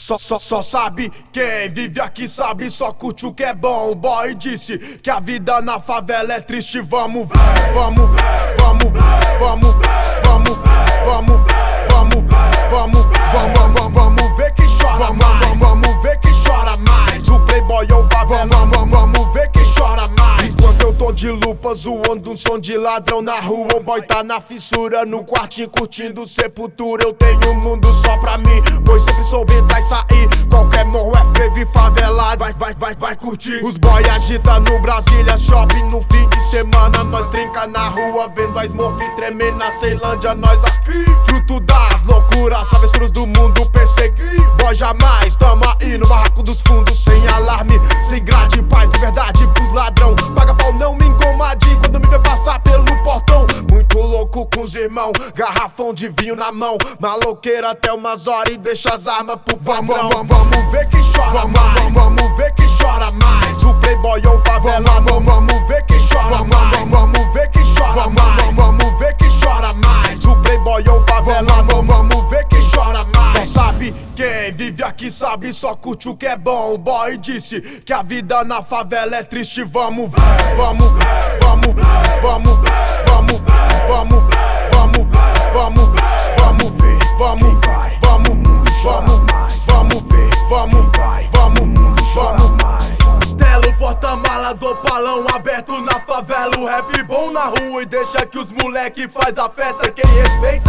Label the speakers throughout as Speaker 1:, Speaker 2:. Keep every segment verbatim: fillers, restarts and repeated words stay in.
Speaker 1: Só, só, só sabe quem vive aqui sabe, só curte o que é bom. O boy disse que a vida na favela é triste. Vamos, vamos, vamos, vamos, vamos, vamos, vamos, vamos, vamos, vamos ver quem chora mais. Vamos ver quem chora mais. O playboy ou favela, vamos, vamos ver quem chora mais. Enquanto eu tô de lupa zoando um som de ladrão na rua, o boy tá na fissura no quartinho curtindo sepultura. Eu tenho um mundo só pra mim, pois sempre soube entrar e sair. Qualquer morro é frevo e favelado, vai, vai, vai, vai curtir. Os boy agita no Brasília Shopping no fim de semana. Nós trinca na rua vendo a Smurf tremer na Ceilândia. Nós aqui, fruto das loucuras, travessuras do mundo persegui. Boy jamais, tamo aí no barraco dos fundos, sem alarme, sem grade, paz de verdade pros ladrão. Paga pau não me engomadinho quando me vê passar pelo portão. Muito louco com os irmão, garrafão de vinho na mão, maloqueira até umas horas e deixa as armas pro padrão. Vamos, vamos ver quem chora mais, vamos ver quem chora mais. O playboy ou favela, vamos ver quem chora mais. Vamos ver quem chora mais, vamos ver quem chora mais. O playboy ou favela, vamos ver quem chora mais. Só sabe quem vive aqui sabe, só curte o que é bom. O boy disse que a vida na favela é triste. Vamos, vamos, vamos, vamos, vamos, vamos, vamos, vamos, vamos ver, vamos, vai, vamos, vamos, vamos ver, vamos, vai, vamos, vamos. Telo, porta-mala do palão aberto na favela. O rap bom na rua e deixa que os moleque faz a festa. Quem respeita,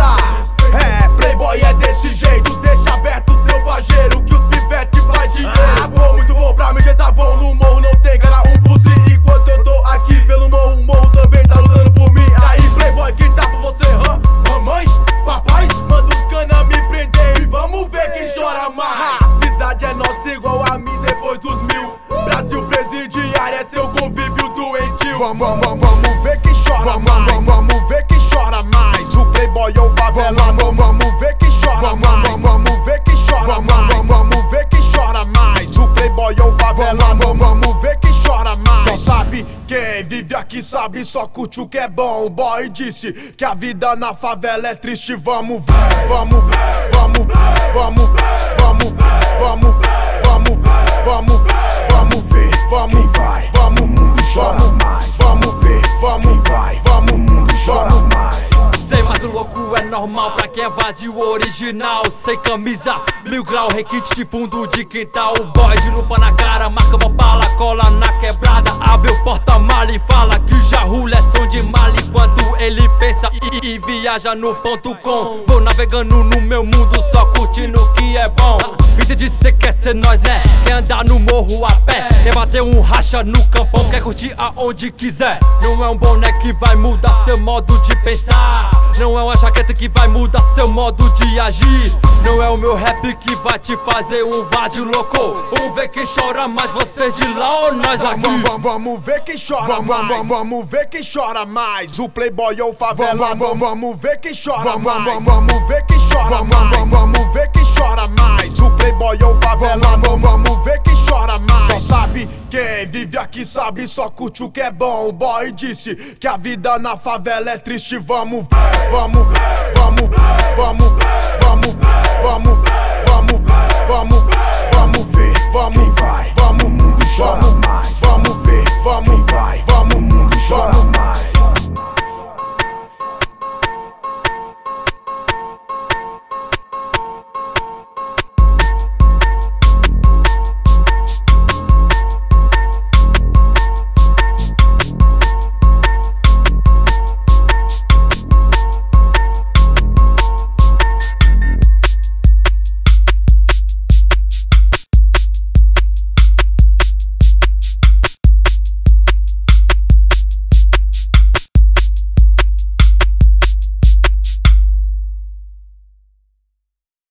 Speaker 1: é, playboy é desse jeito. Deixa aberto seu pajeiro que os pivete faz dinheiro. Ah, bom, muito bom, pra mim já tá bom. No morro não tem cara um por si. Enquanto eu tô aqui pelo morro, o morro também tá lutando por mim. Aí playboy, quem tá por você, hã? Mamãe, papai, manda os cana me prender e vamos ver quem chora mais. A cidade é nossa igual a mim depois dos mil. Brasil presidiário é seu convívio doentio. Vamos, vamos, vamos ver quem chora mais. Vamos ver quem chora mais. O playboy ou favela, vamos ver quem chora mais. Vamos ver quem chora mais. Vamos ver quem chora mais. O playboy ou favela, vamos ver quem chora mais. Só sabe quem vive aqui sabe, só curte o que é bom. O boy disse que a vida na favela é triste. Vamos, vamos, vamos, vamos, vamos, vamos, vamos, vamos, vamos ver, vamos, vai, vamos, vamos mais, vamos ver, vamos, vai, vamos, vamos mais.
Speaker 2: Sei, mas o louco é normal pra quem evade o original. Sem camisa, mil grau, requinte de fundo de quintal. O boy de lupa na cara, marca uma bala, cola na quebrada. Abre o porta-mala e fala que já rula é som de mala. Enquanto ele pensa e, e viaja no ponto com. Vou navegando no meu mundo, só curtindo o que é bom. Me diz cê quer ser nós, né? Quer andar no morro a pé, quer bater um racha no campão, quer curtir aonde quiser. Não é um boné que vai mudar seu modo de pensar. Não é uma jaqueta que vai mudar seu modo de agir. Não é o meu rap que vai te fazer um vadio louco. Vamos ver quem chora mais, vocês de lá ou nós aqui?
Speaker 1: Vamos, vamos ver quem chora mais. Vamos ver quem chora mais. O playboy ou favela, vamos ver quem chora mais. Vamos ver quem chora mais. Vamos ver quem chora mais. O playboy ou favela, vamos ver quem chora mais. Só sabe quem vive aqui sabe, só curte o que é bom. O boy disse que a vida na favela é triste. Vamos, vamos, vamos, vamos,